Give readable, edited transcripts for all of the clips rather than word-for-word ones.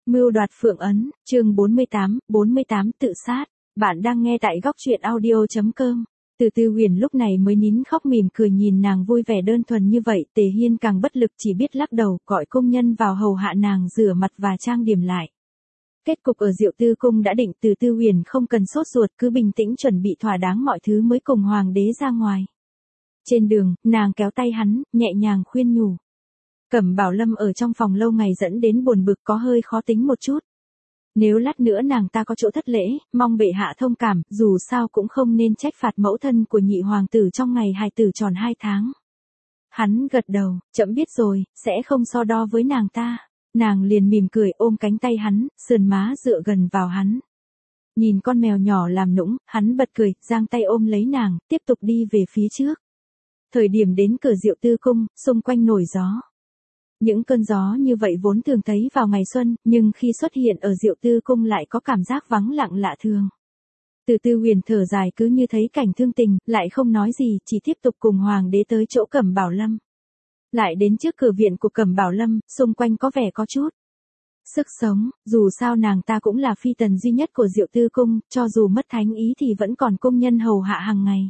Mưu đoạt Phượng Ấn, chương 48 tự sát. Bạn đang nghe tại góc truyện audio.com. Từ Tư Huyền lúc này mới nín khóc mỉm cười nhìn nàng vui vẻ đơn thuần như vậy, Tề Hiên càng bất lực chỉ biết lắc đầu, gọi công nhân vào hầu hạ nàng rửa mặt và trang điểm lại. Kết cục ở Diệu Tư cung đã định, Từ Tư Huyền không cần sốt ruột, cứ bình tĩnh chuẩn bị thỏa đáng mọi thứ mới cùng hoàng đế ra ngoài. Trên đường, nàng kéo tay hắn, nhẹ nhàng khuyên nhủ. Cẩm Bảo Lâm ở trong phòng lâu ngày dẫn đến buồn bực, có hơi khó tính một chút. Nếu lát nữa nàng ta có chỗ thất lễ, mong bệ hạ thông cảm, dù sao cũng không nên trách phạt mẫu thân của nhị hoàng tử trong ngày hài tử tròn 2 tháng. Hắn gật đầu, chậm biết rồi, sẽ không so đo với nàng ta. Nàng liền mỉm cười ôm cánh tay hắn, sườn má dựa gần vào hắn. Nhìn con mèo nhỏ làm nũng, hắn bật cười, giang tay ôm lấy nàng, tiếp tục đi về phía trước. Thời điểm đến cửa Diệu Tư cung, xung quanh nổi gió. Những cơn gió như vậy vốn thường thấy vào ngày xuân, nhưng khi xuất hiện ở Diệu Tư cung lại có cảm giác vắng lặng lạ thường. Từ Tư Huyền thở dài, cứ như thấy cảnh thương tình, lại không nói gì, chỉ tiếp tục cùng hoàng đế tới chỗ Cẩm Bảo Lâm. Lại đến trước cửa viện của Cẩm Bảo Lâm, xung quanh có vẻ có chút sức sống, dù sao nàng ta cũng là phi tần duy nhất của Diệu Tư cung, cho dù mất thánh ý thì vẫn còn công nhân hầu hạ hàng ngày.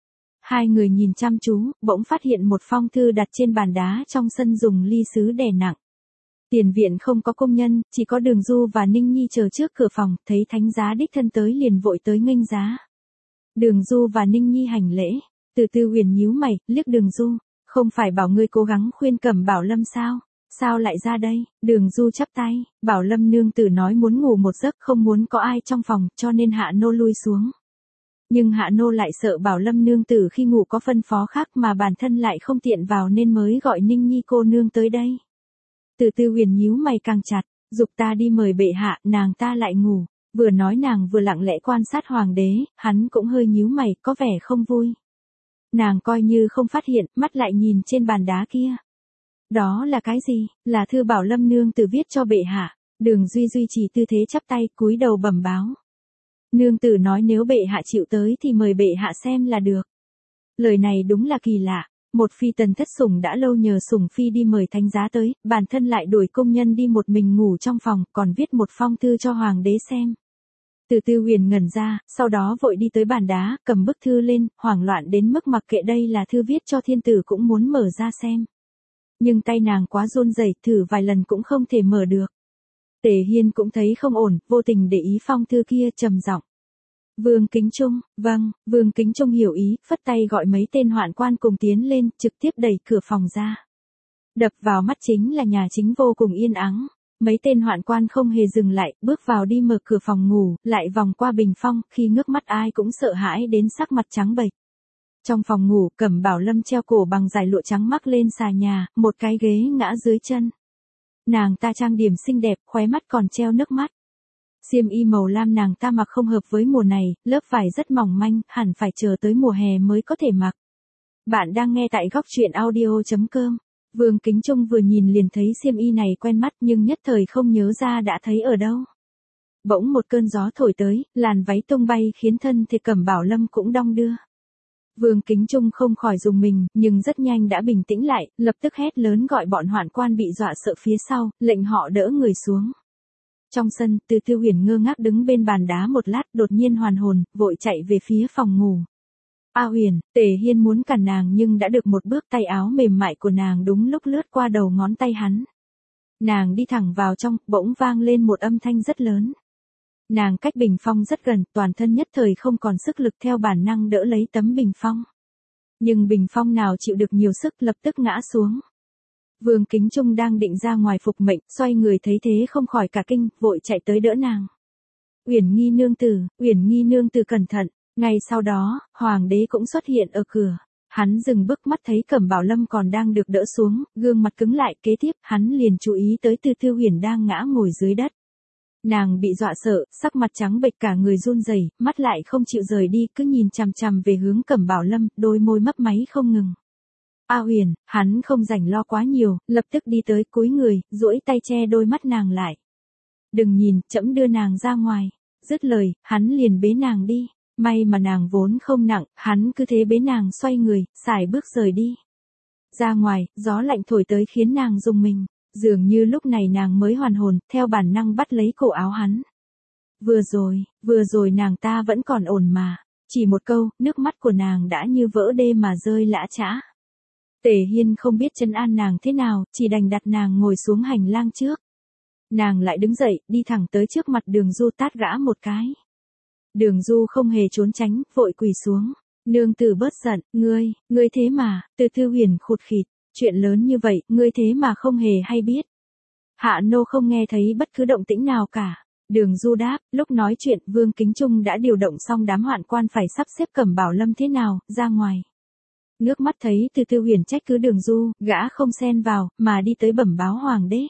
Hai người nhìn chăm chú, bỗng phát hiện một phong thư đặt trên bàn đá trong sân dùng ly sứ đè nặng. Tiền viện không có công nhân, chỉ có Đường Du và Ninh Nhi chờ trước cửa phòng, thấy thánh giá đích thân tới liền vội tới nghênh giá. Đường Du và Ninh Nhi hành lễ, Từ Tư Huyền nhíu mày, liếc Đường Du, không phải bảo ngươi cố gắng khuyên Cẩm Bảo Lâm sao? Sao lại ra đây? Đường Du chắp tay, Bảo Lâm nương tử nói muốn ngủ một giấc, không muốn có ai trong phòng, cho nên hạ nô lui xuống. Nhưng hạ nô lại sợ Bảo Lâm nương tử khi ngủ có phân phó khác mà bản thân lại không tiện vào nên mới gọi Ninh Nhi cô nương tới đây. Từ Tư Huyền nhíu mày càng chặt, giục ta đi mời bệ hạ, nàng ta lại ngủ. Vừa nói nàng vừa lặng lẽ quan sát hoàng đế, hắn cũng hơi nhíu mày, có vẻ không vui. Nàng coi như không phát hiện, mắt lại nhìn trên bàn đá kia. Đó là cái gì? Là thư Bảo Lâm nương tử viết cho bệ hạ. Đường Duy duy trì tư thế chắp tay, cúi đầu bẩm báo. Nương tử nói nếu bệ hạ chịu tới thì mời bệ hạ xem là được. Lời này đúng là kỳ lạ, một phi tần thất sủng đã lâu nhờ sủng phi đi mời thánh giá tới, bản thân lại đuổi công nhân đi một mình ngủ trong phòng, còn viết một phong thư cho hoàng đế xem. Từ Tư Huyền ngẩn ra, sau đó vội đi tới bàn đá, cầm bức thư lên, hoảng loạn đến mức mặc kệ đây là thư viết cho thiên tử cũng muốn mở ra xem. Nhưng tay nàng quá run rẩy, thử vài lần cũng không thể mở được. Tề Hiên cũng thấy không ổn, vô tình để ý phong thư kia, trầm giọng. Vương Kính Trung, vâng, Vương Kính Trung hiểu ý, phất tay gọi mấy tên hoạn quan cùng tiến lên, trực tiếp đẩy cửa phòng ra. Đập vào mắt chính là nhà chính vô cùng yên ắng. Mấy tên hoạn quan không hề dừng lại, bước vào đi mở cửa phòng ngủ, lại vòng qua bình phong, khi ngước mắt ai cũng sợ hãi đến sắc mặt trắng bệch. Trong phòng ngủ, Cẩm Bảo Lâm treo cổ bằng dải lụa trắng mắc lên xà nhà, một cái ghế ngã dưới chân. Nàng ta trang điểm xinh đẹp, khóe mắt còn treo nước mắt. Xiêm y màu lam nàng ta mặc không hợp với mùa này, lớp vải rất mỏng manh, hẳn phải chờ tới mùa hè mới có thể mặc. Bạn đang nghe tại góc truyện audio.com. Vương Kính Trung vừa nhìn liền thấy xiêm y này quen mắt nhưng nhất thời không nhớ ra đã thấy ở đâu. Bỗng một cơn gió thổi tới, làn váy tung bay khiến thân thể Cẩm Bảo Lâm cũng đong đưa. Vương Kính Trung không khỏi rùng mình, nhưng rất nhanh đã bình tĩnh lại, lập tức hét lớn gọi bọn hoạn quan bị dọa sợ phía sau, lệnh họ đỡ người xuống. Trong sân, Từ Tư Huyền ngơ ngác đứng bên bàn đá một lát, đột nhiên hoàn hồn, vội chạy về phía phòng ngủ. A Huyền, Tề Hiên muốn cản nàng nhưng đã được một bước, tay áo mềm mại của nàng đúng lúc lướt qua đầu ngón tay hắn. Nàng đi thẳng vào trong, bỗng vang lên một âm thanh rất lớn. Nàng cách bình phong rất gần, toàn thân nhất thời không còn sức lực, theo bản năng đỡ lấy tấm bình phong. Nhưng bình phong nào chịu được nhiều sức, lập tức ngã xuống. Vương Kính Trung đang định ra ngoài phục mệnh, xoay người thấy thế không khỏi cả kinh, vội chạy tới đỡ nàng. Uyển Nghi nương tử cẩn thận. Ngay sau đó, hoàng đế cũng xuất hiện ở cửa. Hắn dừng bước, mắt thấy Cẩm Bảo Lâm còn đang được đỡ xuống, gương mặt cứng lại, kế tiếp, hắn liền chú ý tới Từ Tư Huyền đang ngã ngồi dưới đất. Nàng bị dọa sợ, sắc mặt trắng bệch, cả người run rẩy, mắt lại không chịu rời đi, cứ nhìn chằm chằm về hướng Cẩm Bảo Lâm, đôi môi mấp máy không ngừng. A Huyền, hắn không rảnh lo quá nhiều, lập tức đi tới, cúi người, duỗi tay che đôi mắt nàng lại. Đừng nhìn, trẫm đưa nàng ra ngoài. Dứt lời, hắn liền bế nàng đi. May mà nàng vốn không nặng, hắn cứ thế bế nàng xoay người, sải bước rời đi. Ra ngoài, gió lạnh thổi tới khiến nàng rùng mình. Dường như lúc này nàng mới hoàn hồn, theo bản năng bắt lấy cổ áo hắn. Vừa rồi nàng ta vẫn còn ổn mà. Chỉ một câu, nước mắt của nàng đã như vỡ đê mà rơi lã chã. Tề Hiên không biết trấn an nàng thế nào, chỉ đành đặt nàng ngồi xuống hành lang trước. Nàng lại đứng dậy, đi thẳng tới trước mặt Đường Du tát gã một cái. Đường Du không hề trốn tránh, vội quỳ xuống. Nương tử bớt giận, ngươi thế mà, Từ Thư Huyền khụt khịt, chuyện lớn như vậy, ngươi thế mà không hề hay biết. Hạ nô không nghe thấy bất cứ động tĩnh nào cả. Đường Du đáp, lúc nói chuyện Vương Kính Trung đã điều động xong đám hoạn quan phải sắp xếp Cẩm Bảo Lâm thế nào, ra ngoài. Nước mắt thấy Từ Thư Huyền trách cứ Đường Du, gã không xen vào, mà đi tới bẩm báo hoàng đế.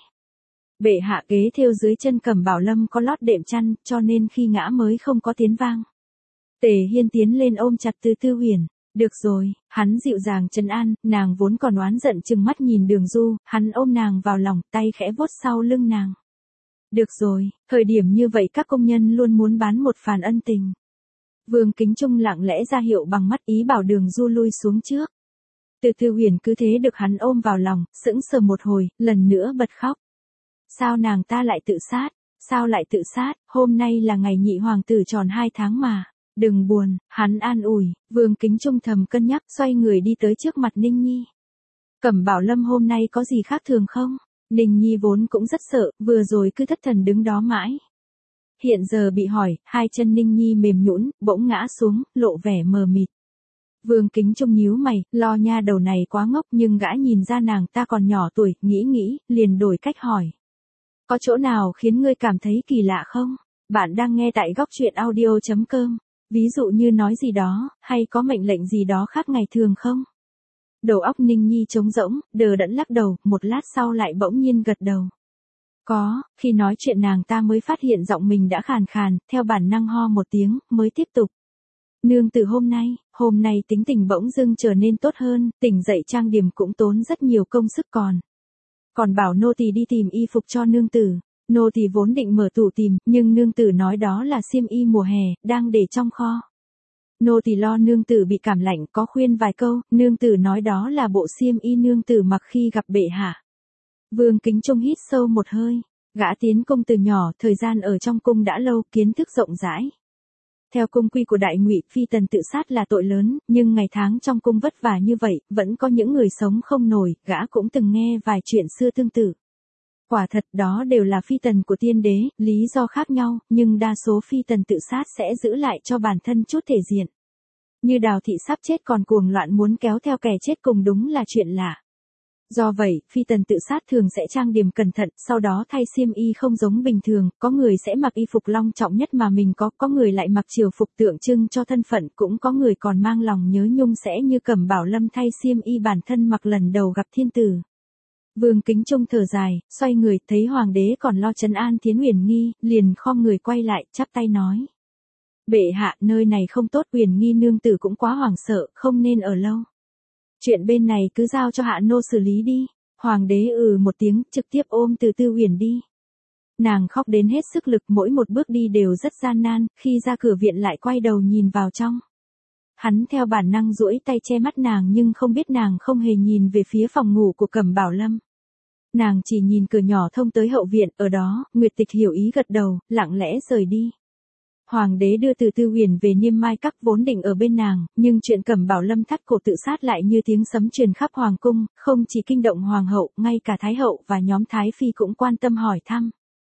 Bệ hạ kế thêu dưới chân Cẩm Bảo Lâm có lót đệm chăn, cho nên khi ngã mới không có tiếng vang. Tề Hiên tiến lên ôm chặt Từ Thư Huyền. Được rồi, hắn dịu dàng trấn an, nàng vốn còn oán giận chừng mắt nhìn Đường Du, hắn ôm nàng vào lòng, tay khẽ vuốt sau lưng nàng. Được rồi, thời điểm như vậy các công nhân luôn muốn bán một phàn ân tình. Vương Kính Trung lặng lẽ ra hiệu bằng mắt ý bảo Đường Du lui xuống trước. Từ Thư Huyền cứ thế được hắn ôm vào lòng, sững sờ một hồi, lần nữa bật khóc. Sao nàng ta lại tự sát? Sao lại tự sát? Hôm nay là ngày nhị hoàng tử tròn 2 tháng mà. Đừng buồn, hắn an ủi. Vương Kính Trung thầm cân nhắc, xoay người đi tới trước mặt Ninh Nhi. Cẩm Bảo Lâm hôm nay có gì khác thường không? Ninh Nhi vốn cũng rất sợ, vừa rồi cứ thất thần đứng đó mãi. Hiện giờ bị hỏi, hai chân Ninh Nhi mềm nhũn, bỗng ngã xuống, lộ vẻ mờ mịt. Vương Kính Trung nhíu mày, lo nha đầu này quá ngốc, nhưng gã nhìn ra nàng ta còn nhỏ tuổi, nghĩ, liền đổi cách hỏi. Có chỗ nào khiến ngươi cảm thấy kỳ lạ không? Bạn đang nghe tại góc truyện audio.com. Ví dụ như nói gì đó, hay có mệnh lệnh gì đó khác ngày thường không? Đầu óc Ninh Nhi trống rỗng, đờ đẫn lắc đầu, một lát sau lại bỗng nhiên gật đầu. Có, khi nói chuyện nàng ta mới phát hiện giọng mình đã khàn khàn, theo bản năng ho một tiếng, mới tiếp tục. Nương từ hôm nay tính tình bỗng dưng trở nên tốt hơn, tỉnh dậy trang điểm cũng tốn rất nhiều công sức còn bảo nô tỳ đi tìm y phục cho nương tử. Nô tỳ vốn định mở tủ tìm, nhưng nương tử nói đó là xiêm y mùa hè, đang để trong kho. Nô tỳ lo nương tử bị cảm lạnh, có khuyên vài câu, nương tử nói đó là bộ xiêm y nương tử mặc khi gặp bệ hạ. Vương Kính Trung hít sâu một hơi, gã tiến cung từ nhỏ, thời gian ở trong cung đã lâu, kiến thức rộng rãi. Theo cung quy của Đại Ngụy, phi tần tự sát là tội lớn, nhưng ngày tháng trong cung vất vả như vậy, vẫn có những người sống không nổi, gã cũng từng nghe vài chuyện xưa tương tự. Quả thật đó đều là phi tần của tiên đế, lý do khác nhau, nhưng đa số phi tần tự sát sẽ giữ lại cho bản thân chút thể diện. Như Đào thị sắp chết còn cuồng loạn muốn kéo theo kẻ chết cùng đúng là chuyện lạ. Do vậy, phi tần tự sát thường sẽ trang điểm cẩn thận, sau đó thay xiêm y không giống bình thường, có người sẽ mặc y phục long trọng nhất mà mình có người lại mặc triều phục tượng trưng cho thân phận, cũng có người còn mang lòng nhớ nhung sẽ như Cẩm Bảo Lâm thay xiêm y bản thân mặc lần đầu gặp thiên tử. Vương Kính Trung thở dài, xoay người, thấy hoàng đế còn lo trấn an Thiến Uyển Nghi, liền khom người quay lại, chắp tay nói. Bệ hạ, nơi này không tốt, Uyển Nghi nương tử cũng quá hoảng sợ, không nên ở lâu. Chuyện bên này cứ giao cho hạ nô xử lý đi. Hoàng đế một tiếng, trực tiếp ôm Từ Tư Uyển đi. Nàng khóc đến hết sức lực, mỗi một bước đi đều rất gian nan, khi ra cửa viện lại quay đầu nhìn vào trong. Hắn theo bản năng duỗi tay che mắt nàng nhưng không biết nàng không hề nhìn về phía phòng ngủ của Cẩm Bảo Lâm. Nàng chỉ nhìn cửa nhỏ thông tới hậu viện, ở đó, Nguyệt Tịch hiểu ý gật đầu, lặng lẽ rời đi. Hoàng đế đưa Từ Tư Uyển về Niêm Mai Các vốn định ở bên nàng, nhưng chuyện Cẩm Bảo Lâm thắt cổ tự sát lại như tiếng sấm truyền khắp hoàng cung, không chỉ kinh động hoàng hậu, ngay cả thái hậu và nhóm thái phi cũng quan tâm hỏi thăm.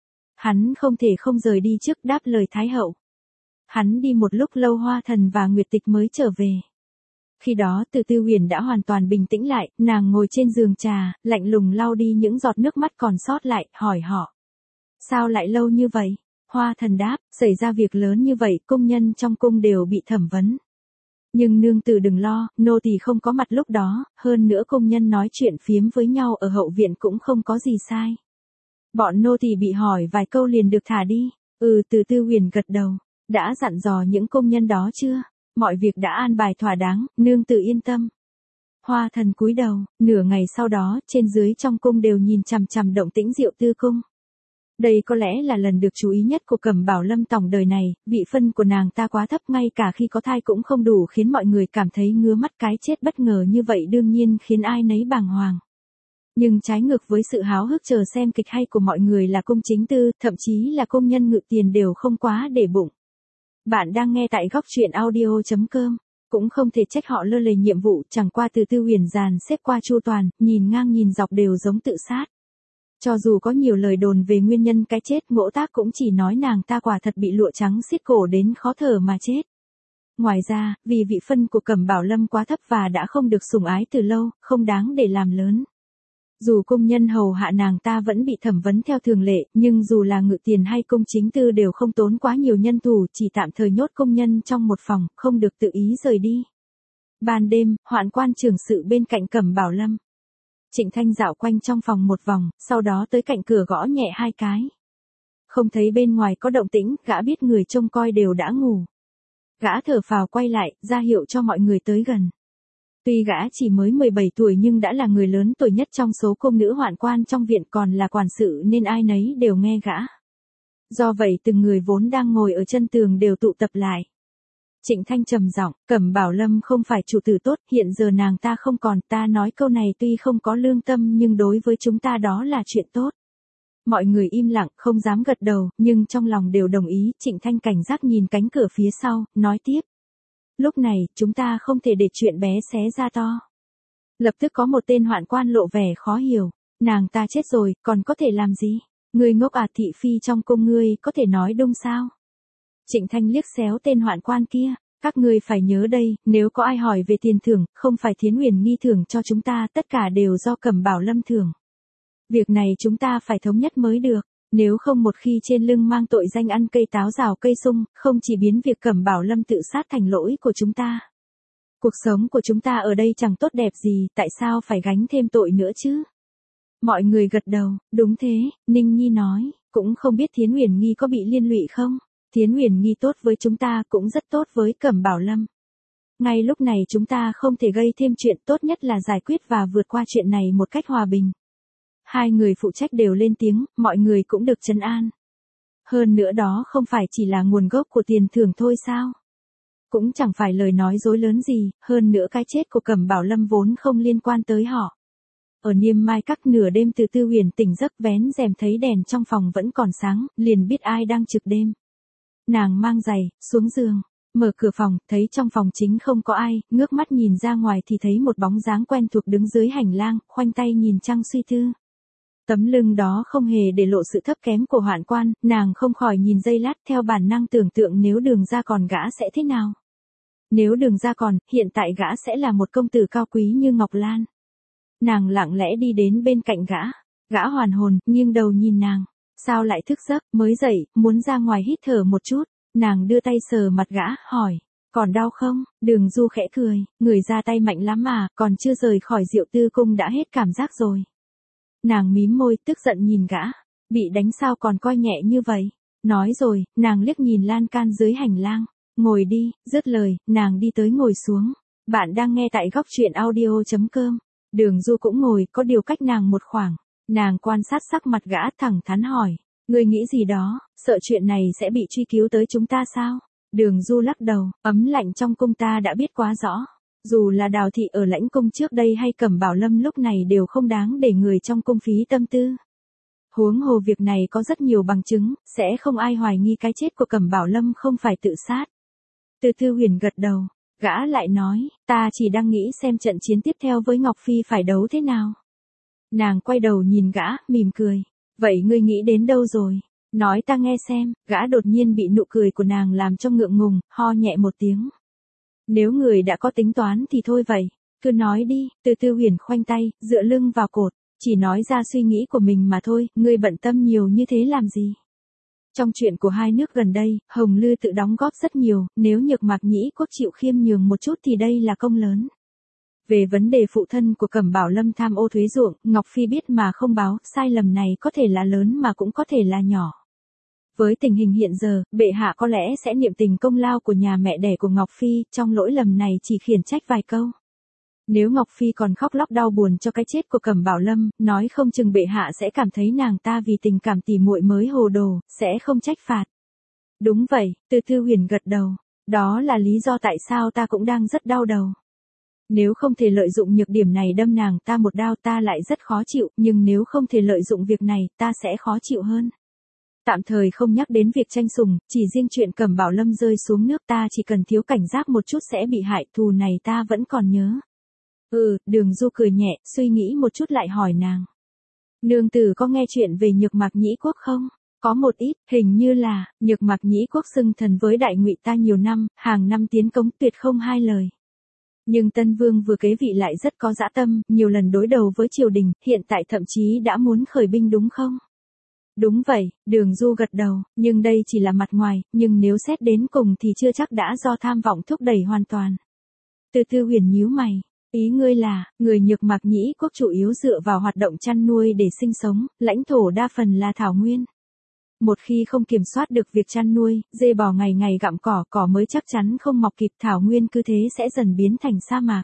Hắn không thể không rời đi trước đáp lời thái hậu. Hắn đi một lúc lâu Hoa Thần và Nguyệt Tịch mới trở về. Khi đó Từ Tư Uyển đã hoàn toàn bình tĩnh lại, nàng ngồi trên giường trà, lạnh lùng lau đi những giọt nước mắt còn sót lại, hỏi họ. Sao lại lâu như vậy? Hoa Thần đáp, xảy ra việc lớn như vậy, công nhân trong cung đều bị thẩm vấn. Nhưng nương tử đừng lo, nô tỳ không có mặt lúc đó, hơn nữa công nhân nói chuyện phiếm với nhau ở hậu viện cũng không có gì sai. Bọn nô tỳ bị hỏi vài câu liền được thả đi. Từ Tư Uyển gật đầu, đã dặn dò những công nhân đó chưa? Mọi việc đã an bài thỏa đáng, nương tử yên tâm. Hoa Thần cúi đầu, nửa ngày sau đó, trên dưới trong cung đều nhìn chằm chằm động tĩnh Diệu Tư cung. Đây có lẽ là lần được chú ý nhất của Cẩm Bảo Lâm tổng đời này, vị phân của nàng ta quá thấp, ngay cả khi có thai cũng không đủ khiến mọi người cảm thấy ngứa mắt, cái chết bất ngờ như vậy đương nhiên khiến ai nấy bàng hoàng. Nhưng trái ngược với sự háo hức chờ xem kịch hay của mọi người là cung chính tư, thậm chí là công nhân Ngự Tiền đều không quá để bụng. Bạn đang nghe tại góc truyện audio.com. Cũng không thể trách họ lơ là nhiệm vụ, chẳng qua Từ Tư Huyền dàn xếp qua chu toàn, nhìn ngang nhìn dọc đều giống tự sát. Cho dù có nhiều lời đồn về nguyên nhân cái chết, Ngỗ Tác cũng chỉ nói nàng ta quả thật bị lụa trắng xiết cổ đến khó thở mà chết. Ngoài ra, vì vị phân của Cẩm Bảo Lâm quá thấp và đã không được sủng ái từ lâu, không đáng để làm lớn. Dù công nhân hầu hạ nàng ta vẫn bị thẩm vấn theo thường lệ, nhưng dù là Ngự Tiền hay cung chính tư đều không tốn quá nhiều nhân thủ, chỉ tạm thời nhốt công nhân trong một phòng, không được tự ý rời đi. Ban đêm, Hoạn quan trưởng sự bên cạnh Cẩm Bảo Lâm. Trịnh Thanh dạo quanh trong phòng một vòng, sau đó tới cạnh cửa gõ nhẹ 2 cái. Không thấy bên ngoài có động tĩnh, gã biết người trông coi đều đã ngủ. Gã thở phào quay lại, ra hiệu cho mọi người tới gần. Tuy gã chỉ mới 17 tuổi nhưng đã là người lớn tuổi nhất trong số cung nữ hoạn quan trong viện, còn là quản sự nên ai nấy đều nghe gã. Do vậy từng người vốn đang ngồi ở chân tường đều tụ tập lại. Trịnh Thanh trầm giọng, Cẩm Bảo Lâm không phải chủ tử tốt, hiện giờ nàng ta không còn, ta nói câu này tuy không có lương tâm nhưng đối với chúng ta đó là chuyện tốt. Mọi người im lặng, không dám gật đầu, nhưng trong lòng đều đồng ý. Trịnh Thanh cảnh giác nhìn cánh cửa phía sau, nói tiếp. Lúc này, chúng ta không thể để chuyện bé xé ra to. Lập tức có một tên hoạn quan lộ vẻ khó hiểu. Nàng ta chết rồi, còn có thể làm gì? Ngươi ngốc à, thị phi trong cung ngươi có thể nói đúng sao? Trịnh Thanh liếc xéo tên hoạn quan kia. Các ngươi phải nhớ đây, nếu có ai hỏi về tiền thưởng, không phải Thiến Huyền Nghi thưởng cho chúng ta, tất cả đều do Cẩm Bảo Lâm thưởng. Việc này chúng ta phải thống nhất mới được, nếu không một khi trên lưng mang tội danh ăn cây táo rào cây sung, không chỉ biến việc Cẩm Bảo Lâm tự sát thành lỗi của chúng ta. Cuộc sống của chúng ta ở đây chẳng tốt đẹp gì, tại sao phải gánh thêm tội nữa chứ? Mọi người gật đầu, đúng thế, Ninh Nhi nói, cũng không biết Thiến Huyền Nghi có bị liên lụy không? Thiến Huyền Nghi tốt với chúng ta cũng rất tốt với Cẩm Bảo Lâm. Ngay lúc này chúng ta không thể gây thêm chuyện, tốt nhất là giải quyết và vượt qua chuyện này một cách hòa bình. Hai người phụ trách đều lên tiếng, mọi người cũng được trấn an. Hơn nữa đó không phải chỉ là nguồn gốc của tiền thưởng thôi sao? Cũng chẳng phải lời nói dối lớn gì, hơn nữa cái chết của Cẩm Bảo Lâm vốn không liên quan tới họ. Ở Niêm Mai Các nửa đêm Từ Tư Huyền tỉnh giấc vén rèm thấy đèn trong phòng vẫn còn sáng, liền biết ai đang trực đêm. Nàng mang giày, xuống giường, mở cửa phòng, thấy trong phòng chính không có ai, ngước mắt nhìn ra ngoài thì thấy một bóng dáng quen thuộc đứng dưới hành lang, khoanh tay nhìn trăng suy tư. Tấm lưng đó không hề để lộ sự thấp kém của hoạn quan, nàng không khỏi nhìn giây lát, theo bản năng tưởng tượng nếu Đường Ra còn gã sẽ thế nào. Nếu Đường Ra còn, hiện tại gã sẽ là một công tử cao quý như Ngọc Lan. Nàng lặng lẽ đi đến bên cạnh gã hoàn hồn, nghiêng đầu nhìn nàng. Sao lại thức giấc, mới dậy, muốn ra ngoài hít thở một chút. Nàng đưa tay sờ mặt gã, hỏi, còn đau không? Đường Du khẽ cười, người ra tay mạnh lắm mà, còn chưa rời khỏi Diệu Tư Cung đã hết cảm giác rồi. Nàng mím môi, tức giận nhìn gã, bị đánh sao còn coi nhẹ như vậy. Nói rồi, nàng liếc nhìn lan can dưới hành lang, ngồi đi, dứt lời, nàng đi tới ngồi xuống. Bạn đang nghe tại góc truyện audio.com. Đường Du cũng ngồi, có điều cách nàng một khoảng. Nàng quan sát sắc mặt gã, thẳng thắn hỏi, ngươi nghĩ gì đó, sợ chuyện này sẽ bị truy cứu tới chúng ta sao? Đường Du lắc đầu, ấm lạnh trong cung ta đã biết quá rõ. Dù là Đào thị ở Lãnh Cung trước đây hay Cẩm Bảo Lâm lúc này đều không đáng để người trong cung phí tâm tư. Huống hồ việc này có rất nhiều bằng chứng, sẽ không ai hoài nghi cái chết của Cẩm Bảo Lâm không phải tự sát. Từ Tư Huyền gật đầu, gã lại nói, ta chỉ đang nghĩ xem trận chiến tiếp theo với Ngọc Phi phải đấu thế nào. Nàng quay đầu nhìn gã, mỉm cười, vậy ngươi nghĩ đến đâu rồi? Nói ta nghe xem. Gã đột nhiên bị nụ cười của nàng làm cho ngượng ngùng, ho nhẹ một tiếng. Nếu người đã có tính toán thì thôi vậy, cứ nói đi. Từ Tư Huyền khoanh tay, dựa lưng vào cột, chỉ nói ra suy nghĩ của mình mà thôi, ngươi bận tâm nhiều như thế làm gì? Trong chuyện của hai nước gần đây, Hồng Lư tự đóng góp rất nhiều, nếu Nhược Mạc Nhĩ Quốc chịu khiêm nhường một chút thì đây là công lớn. Về vấn đề phụ thân của Cẩm Bảo Lâm tham ô thuế ruộng, Ngọc Phi biết mà không báo, sai lầm này có thể là lớn mà cũng có thể là nhỏ. Với tình hình hiện giờ, bệ hạ có lẽ sẽ niệm tình công lao của nhà mẹ đẻ của Ngọc Phi, trong lỗi lầm này chỉ khiển trách vài câu. Nếu Ngọc Phi còn khóc lóc đau buồn cho cái chết của Cẩm Bảo Lâm, nói không chừng bệ hạ sẽ cảm thấy nàng ta vì tình cảm tỉ muội mới hồ đồ, sẽ không trách phạt. Đúng vậy, Từ Tư Huyền gật đầu. Đó là lý do tại sao ta cũng đang rất đau đầu. Nếu không thể lợi dụng nhược điểm này đâm nàng ta một đao ta lại rất khó chịu, nhưng nếu không thể lợi dụng việc này ta sẽ khó chịu hơn. Tạm thời không nhắc đến việc tranh sủng, chỉ riêng chuyện Cẩm Bảo Lâm rơi xuống nước ta chỉ cần thiếu cảnh giác một chút sẽ bị hại, thù này ta vẫn còn nhớ. Đường Du cười nhẹ, suy nghĩ một chút lại hỏi nàng. Nương tử có nghe chuyện về Nhược Mạc Nhĩ Quốc không? Có một ít, hình như là, Nhược Mạc Nhĩ Quốc xưng thần với Đại Ngụy ta nhiều năm, hàng năm tiến cống tuyệt không hai lời. Nhưng Tân Vương vừa kế vị lại rất có dã tâm, nhiều lần đối đầu với triều đình, hiện tại thậm chí đã muốn khởi binh đúng không? Đúng vậy, Đường Du gật đầu, nhưng đây chỉ là mặt ngoài, nhưng nếu xét đến cùng thì chưa chắc đã do tham vọng thúc đẩy hoàn toàn. Từ Tư Huyền nhíu mày, ý ngươi là, người Nhược Mạc Nhĩ Quốc chủ yếu dựa vào hoạt động chăn nuôi để sinh sống, lãnh thổ đa phần là thảo nguyên. Một khi không kiểm soát được việc chăn nuôi, dê bò ngày ngày gặm cỏ mới chắc chắn không mọc kịp, thảo nguyên cứ thế sẽ dần biến thành sa mạc.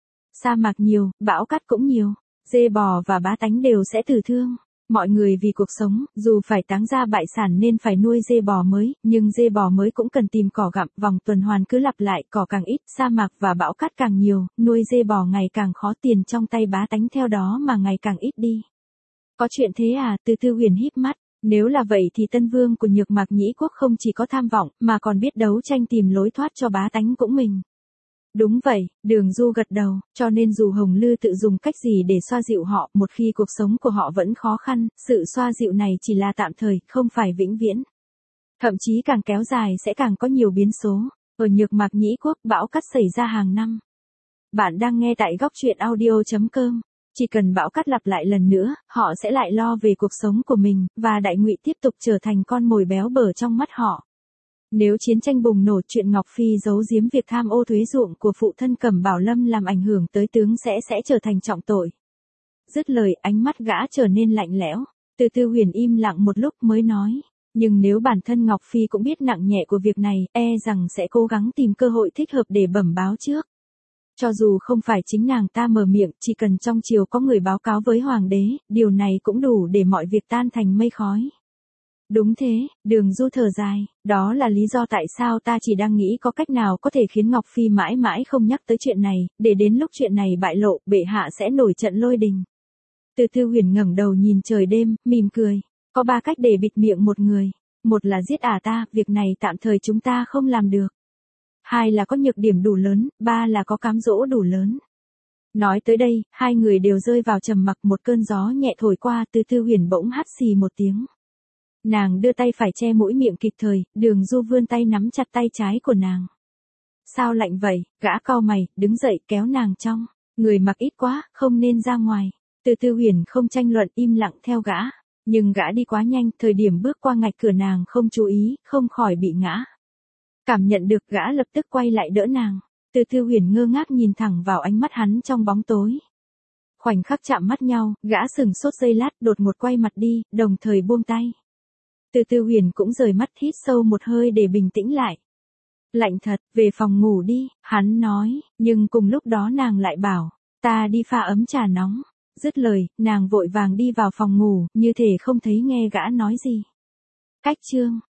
Sa mạc nhiều, bão cát cũng nhiều, dê bò và bá tánh đều sẽ tử thương. Mọi người vì cuộc sống, dù phải táng ra bại sản nên phải nuôi dê bò mới, nhưng dê bò mới cũng cần tìm cỏ gặm, vòng tuần hoàn cứ lặp lại, cỏ càng ít, sa mạc và bão cát càng nhiều, nuôi dê bò ngày càng khó, tiền trong tay bá tánh theo đó mà ngày càng ít đi. Có chuyện thế à? Từ Tư Huyền híp mắt, nếu là vậy thì Tân Vương của Nhược Mạc Nhĩ Quốc không chỉ có tham vọng, mà còn biết đấu tranh tìm lối thoát cho bá tánh cũng mình. Đúng vậy, Đường Du gật đầu, cho nên dù Hồng Lư tự dùng cách gì để xoa dịu họ, một khi cuộc sống của họ vẫn khó khăn, sự xoa dịu này chỉ là tạm thời, không phải vĩnh viễn. Thậm chí càng kéo dài sẽ càng có nhiều biến số. Ở Nhược Mạc Nhĩ Quốc, bão cát xảy ra hàng năm. Bạn đang nghe tại góc truyện audio.com. Chỉ cần bão cát lặp lại lần nữa, họ sẽ lại lo về cuộc sống của mình, và Đại Ngụy tiếp tục trở thành con mồi béo bở trong mắt họ. Nếu chiến tranh bùng nổ, chuyện Ngọc Phi giấu giếm việc tham ô thuế ruộng của phụ thân Cẩm Bảo Lâm làm ảnh hưởng tới tướng sẽ trở thành trọng tội. Dứt lời, ánh mắt gã trở nên lạnh lẽo. Từ Tư Huyền im lặng một lúc mới nói. Nhưng nếu bản thân Ngọc Phi cũng biết nặng nhẹ của việc này, rằng sẽ cố gắng tìm cơ hội thích hợp để bẩm báo trước. Cho dù không phải chính nàng ta mở miệng, chỉ cần trong triều có người báo cáo với hoàng đế, điều này cũng đủ để mọi việc tan thành mây khói. Đúng thế, Đường Du thở dài, đó là lý do tại sao ta chỉ đang nghĩ có cách nào có thể khiến Ngọc Phi mãi mãi không nhắc tới chuyện này, để đến lúc chuyện này bại lộ, bệ hạ sẽ nổi trận lôi đình. Từ Tư Huyền ngẩng đầu nhìn trời đêm, mỉm cười, có 3 cách để bịt miệng một người. Một là giết ta, việc này tạm thời chúng ta không làm được. 2 là có nhược điểm đủ lớn, 3 là có cám dỗ đủ lớn. Nói tới đây, hai người đều rơi vào trầm mặc, một cơn gió nhẹ thổi qua, Từ Tư Huyền bỗng hắt xì một tiếng. Nàng đưa tay phải che mũi miệng kịp thời, Đường Du vươn tay nắm chặt tay trái của nàng. Sao lạnh vậy? Gã cau mày, đứng dậy kéo nàng trong. Người mặc ít quá, không nên ra ngoài. Từ Tư Huyền không tranh luận, im lặng theo gã. Nhưng gã đi quá nhanh, thời điểm bước qua ngạch cửa nàng không chú ý, không khỏi bị ngã. Cảm nhận được, gã lập tức quay lại đỡ nàng. Từ Tư Huyền ngơ ngác nhìn thẳng vào ánh mắt hắn trong bóng tối. Khoảnh khắc chạm mắt nhau, gã sừng sốt giây lát, đột ngột quay mặt đi, đồng thời buông tay. Từ Tư Huyền cũng rời mắt, hít sâu một hơi để bình tĩnh lại. Lạnh thật, về phòng ngủ đi, hắn nói, nhưng cùng lúc đó nàng lại bảo, ta đi pha ấm trà nóng. Dứt lời, nàng vội vàng đi vào phòng ngủ, như thể không thấy nghe gã nói gì. Cách chương